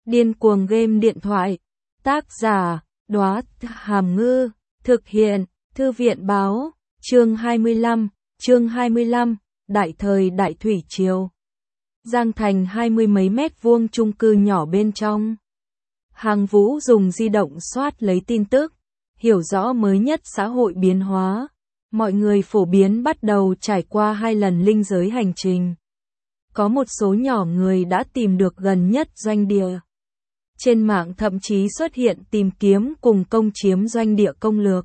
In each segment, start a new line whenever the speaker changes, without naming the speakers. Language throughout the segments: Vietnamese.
Điên cuồng game điện thoại. Tác giả, Đóa Hàm Ngư. Thực hiện, Thư viện báo. Chương 25, Đại thời Đại Thủy Triều. Giang Thành 20 mấy mét vuông chung cư nhỏ bên trong. Hàng Vũ dùng di động soát lấy tin tức, hiểu rõ mới nhất xã hội biến hóa. Mọi người phổ biến bắt đầu trải qua 2 lần linh giới hành trình. Có một số nhỏ người đã tìm được gần nhất doanh địa. Trên mạng thậm chí xuất hiện tìm kiếm cùng công chiếm doanh địa công lược.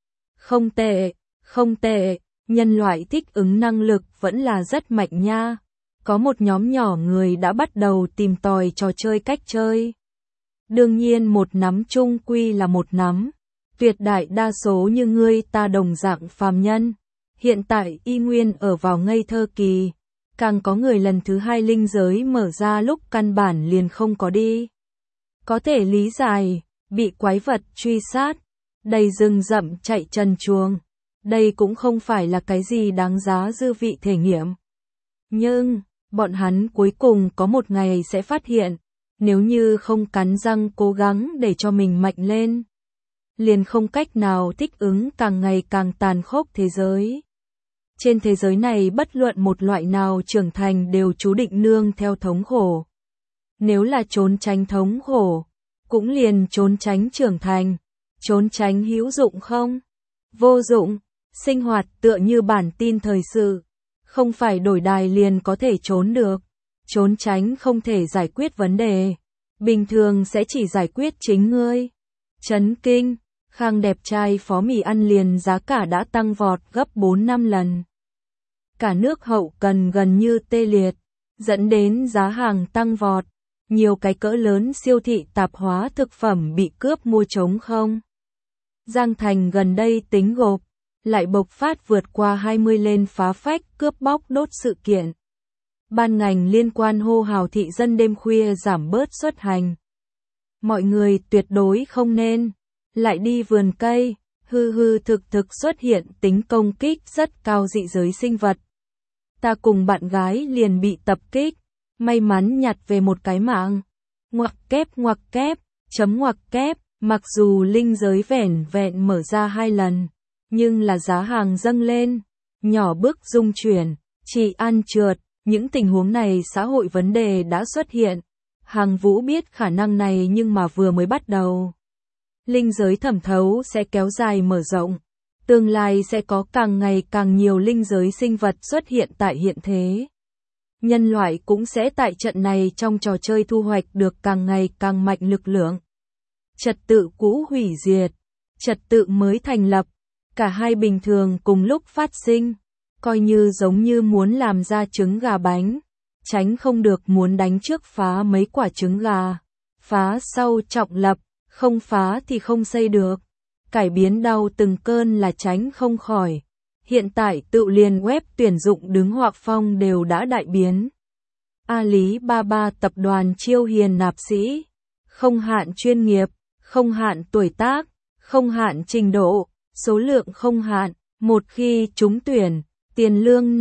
Không tệ, nhân loại thích ứng năng lực vẫn là rất mạnh nha. Có một nhóm nhỏ người đã bắt đầu tìm tòi trò chơi cách chơi. Đương nhiên một nắm chung quy là một nắm. Tuyệt đại đa số như ngươi ta đồng dạng phàm nhân. Hiện tại y nguyên ở vào ngây thơ kỳ. Càng có người lần thứ 2 linh giới mở ra lúc căn bản liền không có đi. Có thể lý giải, bị quái vật truy sát, đầy rừng rậm chạy trần truồng. Đây cũng không phải là cái gì đáng giá dư vị thể nghiệm. Nhưng, bọn hắn cuối cùng có một ngày sẽ phát hiện, nếu như không cắn răng cố gắng để cho mình mạnh lên, liền không cách nào thích ứng càng ngày càng tàn khốc thế giới. Trên thế giới này bất luận một loại nào trưởng thành đều chú định nương theo thống khổ. Nếu là trốn tránh thống khổ, cũng liền trốn tránh trưởng thành. Trốn tránh hữu dụng không? Vô dụng. Sinh hoạt tựa như bản tin thời sự. Không phải đổi đài liền có thể trốn được. Trốn tránh không thể giải quyết vấn đề. Bình thường sẽ chỉ giải quyết chính ngươi. Chấn kinh. Khang đẹp trai phó mì ăn liền giá cả đã tăng vọt gấp 4-5 lần. Cả nước hậu cần gần như tê liệt, dẫn đến giá hàng tăng vọt. Nhiều cái cỡ lớn siêu thị tạp hóa thực phẩm bị cướp mua trống không. Giang Thành gần đây tính gộp, lại bộc phát vượt qua 20 lên phá phách cướp bóc đốt sự kiện. Ban ngành liên quan hô hào thị dân đêm khuya giảm bớt xuất hành. Mọi người tuyệt đối không nên lại đi vườn cây, thực xuất hiện tính công kích rất cao dị giới sinh vật. Ta cùng bạn gái liền bị tập kích, may mắn nhặt về một cái mạng. Ngoặc kép, mặc dù linh giới vẻn vẹn mở ra 2 lần, nhưng là giá hàng dâng lên, nhỏ bước dung chuyển, trị an trượt, những tình huống này xã hội vấn đề đã xuất hiện. Hàng Vũ biết khả năng này nhưng mà vừa mới bắt đầu. Linh giới thẩm thấu sẽ kéo dài mở rộng, tương lai sẽ có càng ngày càng nhiều linh giới sinh vật xuất hiện tại hiện thế. Nhân loại cũng sẽ tại trận này trong trò chơi thu hoạch được càng ngày càng mạnh lực lượng. Trật tự cũ hủy diệt, trật tự mới thành lập, cả hai bình thường cùng lúc phát sinh, coi như giống như muốn làm ra trứng gà bánh, tránh không được muốn đánh trước phá mấy quả trứng gà, phá sau trọng lập, không phá thì không xây được, cải biến đau từng cơn là tránh không khỏi. Hiện tại tự liền web tuyển dụng đứng hoặc phong đều đã đại biến. Alibaba tập đoàn chiêu hiền nạp sĩ, không hạn chuyên nghiệp, không hạn tuổi tác, không hạn trình độ, số lượng không hạn, một khi trúng tuyển, tiền lương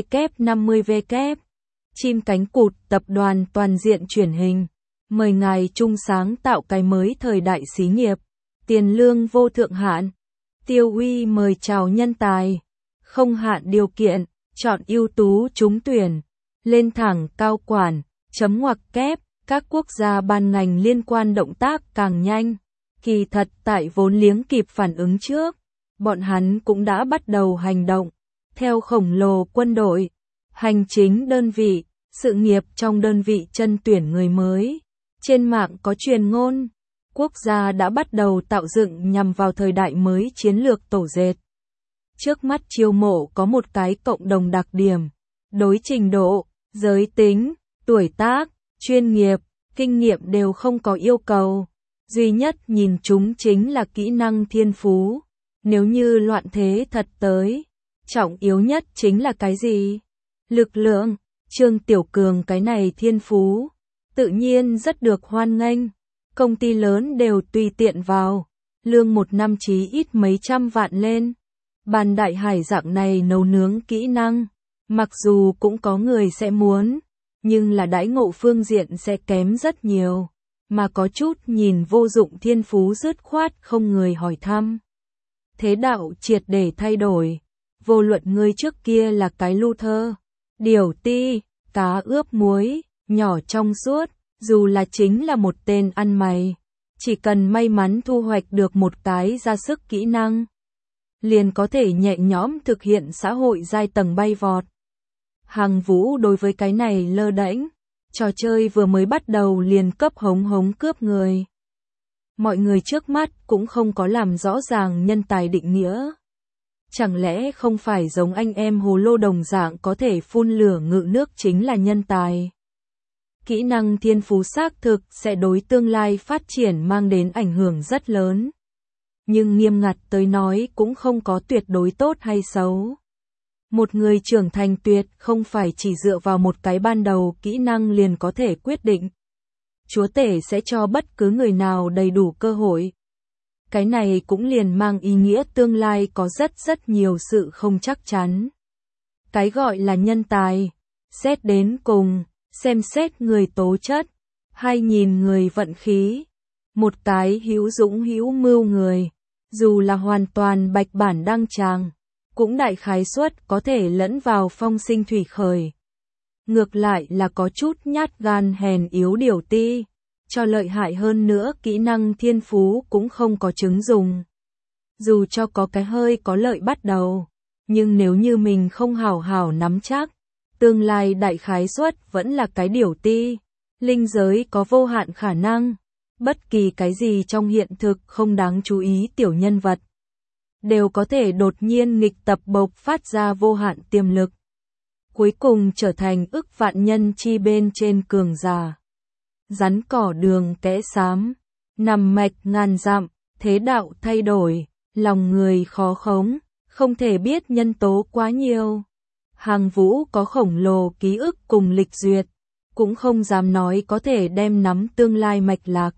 5W50W. Chim cánh cụt tập đoàn toàn diện chuyển hình, mời ngài chung sáng tạo cái mới thời đại xí nghiệp, tiền lương vô thượng hạn. Tiêu Uy mời chào nhân tài, không hạn điều kiện, chọn ưu tú trúng tuyển, lên thẳng cao quản, ngoặc kép, các quốc gia ban ngành liên quan động tác càng nhanh. Kỳ thật tại vốn liếng kịp phản ứng trước, bọn hắn cũng đã bắt đầu hành động. Theo khổng lồ quân đội, hành chính đơn vị, sự nghiệp trong đơn vị chân tuyển người mới. Trên mạng có truyền ngôn, quốc gia đã bắt đầu tạo dựng nhằm vào thời đại mới chiến lược tổ dệt. Trước mắt chiêu mộ có một cái cộng đồng đặc điểm, đối trình độ, giới tính, tuổi tác, chuyên nghiệp, kinh nghiệm đều không có yêu cầu. Duy nhất nhìn chúng chính là kỹ năng thiên phú. Nếu như loạn thế thật tới, trọng yếu nhất chính là cái gì? Lực lượng. Trương Tiểu Cường cái này thiên phú, tự nhiên rất được hoan nghênh. Công ty lớn đều tùy tiện vào, lương một năm chí ít mấy trăm vạn lên. Bàn đại hải dạng này nấu nướng kỹ năng, mặc dù cũng có người sẽ muốn, nhưng là đãi ngộ phương diện sẽ kém rất nhiều. mà có chút nhìn vô dụng thiên phú dứt khoát không người hỏi thăm. Thế đạo triệt để thay đổi, vô luận ngươi trước kia là cái Luther, điều ti, cá ướp muối, nhỏ trong suốt, dù là chính là một tên ăn mày, chỉ cần may mắn thu hoạch được một cái ra sức kỹ năng, liền có thể nhẹ nhõm thực hiện xã hội giai tầng bay vọt. Hằng Vũ đối với cái này lơ đễnh, trò chơi vừa mới bắt đầu liền cấp hống cướp người. Mọi người trước mắt cũng không có làm rõ ràng nhân tài định nghĩa. Chẳng lẽ không phải giống anh em hồ lô đồng dạng có thể phun lửa ngự nước chính là nhân tài? Kỹ năng thiên phú xác thực sẽ đối tương lai phát triển mang đến ảnh hưởng rất lớn. Nhưng nghiêm ngặt tới nói cũng không có tuyệt đối tốt hay xấu. Một người trưởng thành tuyệt không phải chỉ dựa vào một cái ban đầu kỹ năng liền có thể quyết định. Chúa tể sẽ cho bất cứ người nào đầy đủ cơ hội. Cái này cũng liền mang ý nghĩa tương lai có rất nhiều sự không chắc chắn. Cái gọi là nhân tài, xét đến cùng, xem xét người tố chất, hay nhìn người vận khí. Một cái hữu dũng hữu mưu người, dù là hoàn toàn bạch bản đăng tràng, cũng đại khái suất có thể lẫn vào phong sinh thủy khởi. Ngược lại là có chút nhát gan hèn yếu điều ti, cho lợi hại hơn nữa kỹ năng thiên phú cũng không có chứng dùng. Dù cho có cái hơi có lợi bắt đầu, nhưng nếu như mình không hảo hảo nắm chắc, tương lai đại khái suất vẫn là cái điều ti. Linh giới có vô hạn khả năng, bất kỳ cái gì trong hiện thực không đáng chú ý tiểu nhân vật, đều có thể đột nhiên nghịch tập bộc phát ra vô hạn tiềm lực. Cuối cùng trở thành ức vạn nhân chi bên trên cường giả. Rắn cỏ đường kẽ xám, nằm mạch ngàn dặm, thế đạo thay đổi, lòng người khó khống, không thể biết nhân tố quá nhiều. Hằng Vũ có khổng lồ ký ức cùng lịch duyệt, cũng không dám nói có thể đem nắm tương lai mạch lạc.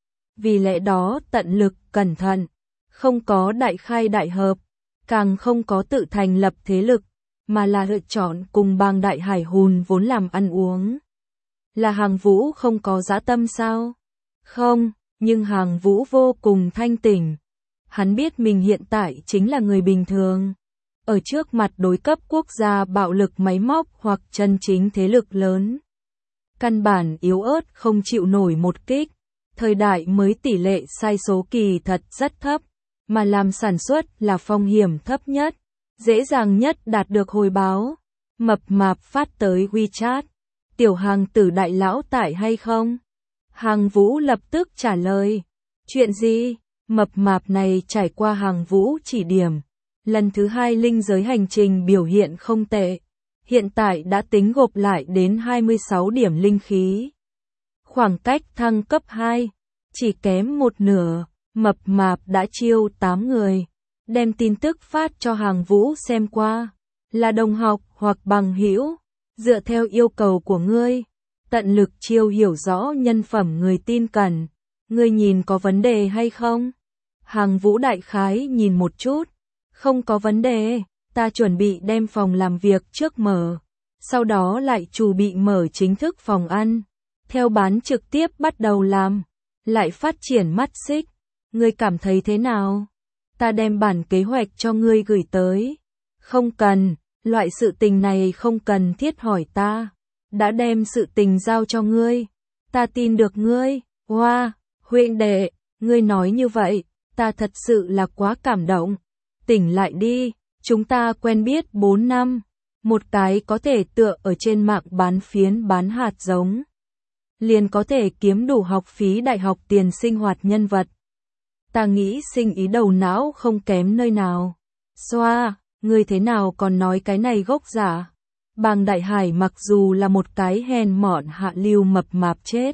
Vì lẽ đó tận lực cẩn thận, không có đại khai đại hợp, càng không có tự thành lập thế lực, mà là lựa chọn cùng bang đại hải hùn vốn làm ăn uống. Là Hằng Vũ không có dã tâm sao? Không, nhưng Hằng Vũ vô cùng thanh tỉnh. Hắn biết mình hiện tại chính là người bình thường. Ở trước mặt đối cấp quốc gia bạo lực máy móc hoặc chân chính thế lực lớn. Căn bản yếu ớt không chịu nổi một kích. Thời đại mới tỷ lệ sai số kỳ thật rất thấp, mà làm sản xuất là phong hiểm thấp nhất, dễ dàng nhất đạt được hồi báo. Mập mạp phát tới WeChat. Tiểu Hằng tử đại lão tại hay không? Hằng Vũ lập tức trả lời. Chuyện gì? Mập mạp này trải qua Hằng Vũ chỉ điểm. Lần thứ 2 linh giới hành trình biểu hiện không tệ. Hiện tại đã tính gộp lại đến 26 điểm linh khí. Khoảng cách thăng cấp 2, chỉ kém một nửa, mập mạp đã chiêu 8 người. Đem tin tức phát cho Hằng Vũ xem qua. Là đồng học hoặc bằng hữu. Dựa theo yêu cầu của ngươi, tận lực chiêu hiểu rõ nhân phẩm người tin cẩn. Ngươi nhìn có vấn đề hay không? Hằng Vũ đại khái nhìn một chút. Không có vấn đề, ta chuẩn bị đem phòng làm việc trước mở. Sau đó lại chuẩn bị mở chính thức phòng ăn. Theo bán trực tiếp bắt đầu làm. Lại phát triển mắt xích. Ngươi cảm thấy thế nào? Ta đem bản kế hoạch cho ngươi gửi tới. Không cần. Loại sự tình này không cần thiết hỏi ta. Đã đem sự tình giao cho ngươi. Ta tin được ngươi. Wow, huynh đệ, ngươi nói như vậy, ta thật sự là quá cảm động. Tỉnh lại đi, chúng ta quen biết 4 năm. Một cái có thể tựa ở trên mạng bán phiến bán hạt giống. Liền có thể kiếm đủ học phí đại học tiền sinh hoạt nhân vật. Ta nghĩ sinh ý đầu não không kém nơi nào. Xoa. Ngươi thế nào còn nói cái này gốc giả? Bàng Đại Hải mặc dù là một cái hèn mọn hạ lưu mập mạp chết.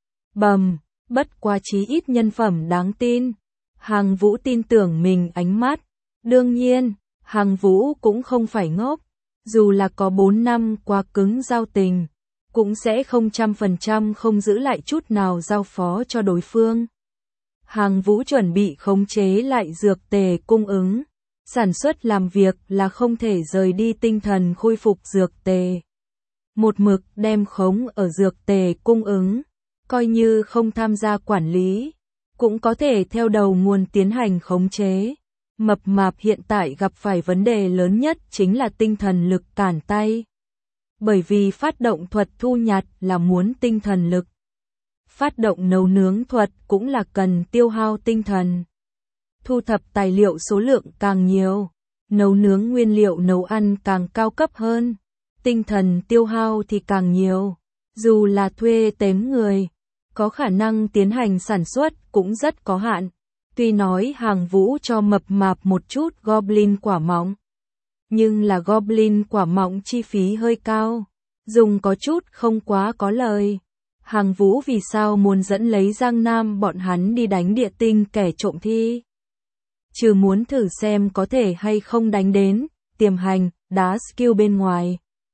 Bầm, bất quá chí ít nhân phẩm đáng tin. Hằng Vũ tin tưởng mình ánh mắt. Đương nhiên, Hằng Vũ cũng không phải ngốc. Dù là có 4 năm quá cứng giao tình, cũng sẽ 100% không giữ lại chút nào giao phó cho đối phương. Hằng Vũ chuẩn bị khống chế lại dược tề cung ứng. Sản xuất làm việc là không thể rời đi tinh thần khôi phục dược tề. Một mực đem khống ở dược tề cung ứng. coi như không tham gia quản lý, cũng có thể theo đầu nguồn tiến hành khống chế. Mập mạp hiện tại gặp phải vấn đề lớn nhất chính là tinh thần lực cản tay. Bởi vì phát động thuật thu nhặt là muốn tinh thần lực. Phát động nấu nướng thuật cũng là cần tiêu hao tinh thần. Thu thập tài liệu số lượng càng nhiều, nấu nướng nguyên liệu nấu ăn càng cao cấp hơn, tinh thần tiêu hao thì càng nhiều. Dù là thuê tếm người, có khả năng tiến hành sản xuất cũng rất có hạn. Tuy nói Hàng Vũ cho mập mạp một chút Goblin quả mọng, nhưng là Goblin quả mọng chi phí hơi cao, dùng có chút không quá có lời. Hàng Vũ vì sao muốn dẫn lấy Giang Nam bọn hắn đi đánh địa tinh kẻ trộm thi? Trừ muốn thử xem có thể hay không đánh đến, tiềm hành, đá skill bên ngoài.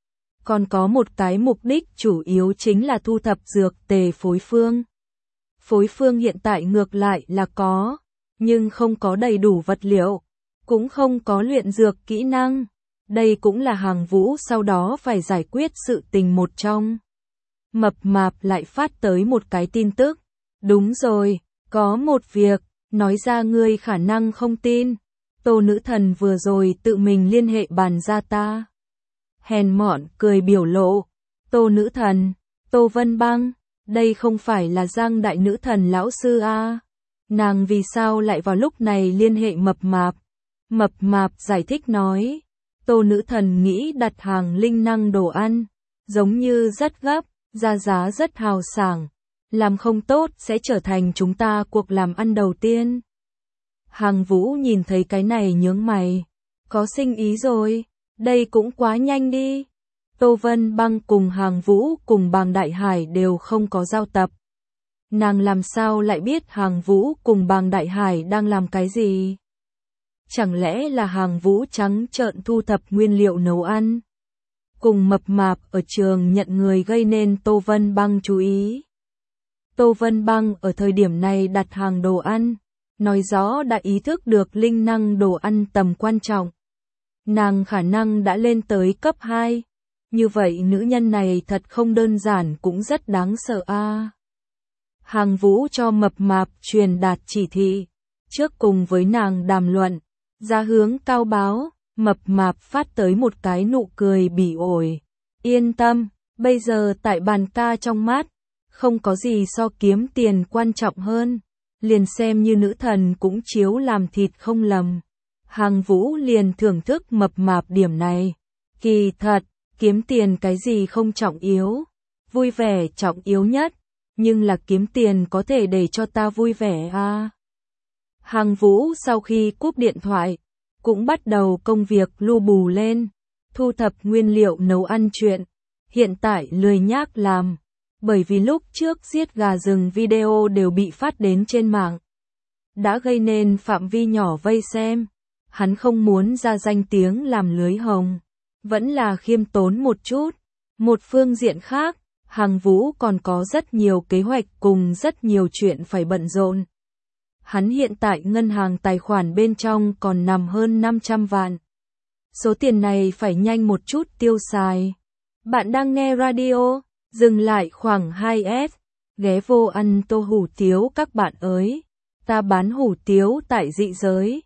Còn có một cái mục đích chủ yếu chính là thu thập dược tề phối phương. Phối phương hiện tại ngược lại là có, nhưng không có đầy đủ vật liệu, cũng không có luyện dược kỹ năng. Đây cũng là Hàng Vũ sau đó phải giải quyết sự tình một trong. Mập mạp lại phát tới một cái tin tức. Đúng rồi, có một việc, nói ra ngươi khả năng không tin. Tô nữ thần vừa rồi tự mình liên hệ bàn ra ta. Hèn mọn cười biểu lộ. Tô nữ thần, Tô Vân Băng, đây không phải là Giang đại nữ thần lão sư a? Nàng vì sao lại vào lúc này liên hệ mập mạp? Mập mạp giải thích nói, Tô nữ thần nghĩ đặt hàng linh năng đồ ăn, giống như rất gấp, ra giá rất hào sảng, làm không tốt sẽ trở thành chúng ta cuộc làm ăn đầu tiên. Hàng Vũ nhìn thấy cái này nhướng mày, có sinh ý rồi, đây cũng quá nhanh đi. Tô Vân Băng cùng Hàng Vũ cùng Bàng Đại Hải đều không có giao tập. Nàng làm sao lại biết Hàng Vũ cùng Bàng Đại Hải đang làm cái gì? Chẳng lẽ là Hàng Vũ trắng trợn thu thập nguyên liệu nấu ăn? Cùng mập mạp ở trường nhận người gây nên Tô Vân Băng chú ý. Tô Vân Băng ở thời điểm này đặt hàng đồ ăn, nói rõ đã ý thức được linh năng đồ ăn tầm quan trọng. Nàng khả năng đã lên tới cấp 2. Như vậy nữ nhân này thật không đơn giản cũng rất đáng sợ a. Hàng Vũ cho mập mạp truyền đạt chỉ thị, trước cùng với nàng đàm luận, ra hướng cao báo, mập mạp phát tới một cái nụ cười bỉ ổi. Yên tâm, bây giờ tại bàn ca trong mắt, không có gì so kiếm tiền quan trọng hơn, liền xem như nữ thần cũng chiếu làm thịt không lầm. Hàng Vũ liền thưởng thức mập mạp điểm này. Kỳ thật, kiếm tiền cái gì không trọng yếu, vui vẻ trọng yếu nhất, nhưng là kiếm tiền có thể để cho ta vui vẻ à. Hàng Vũ sau khi cúp điện thoại, cũng bắt đầu công việc lu bù lên, thu thập nguyên liệu nấu ăn chuyện. Hiện tại lười nhác làm, bởi vì lúc trước giết gà rừng video đều bị phát đến trên mạng, đã gây nên phạm vi nhỏ vây xem. Hắn không muốn ra danh tiếng làm lưới hồng, vẫn là khiêm tốn một chút. Một phương diện khác, Hàng Vũ còn có rất nhiều kế hoạch cùng rất nhiều chuyện phải bận rộn. Hắn hiện tại ngân hàng tài khoản bên trong còn nằm hơn 500 vạn. Số tiền này phải nhanh một chút tiêu xài. Bạn đang nghe radio, dừng lại khoảng 2S, ghé vô ăn tô hủ tiếu các bạn ơi. Ta bán hủ tiếu tại dị giới.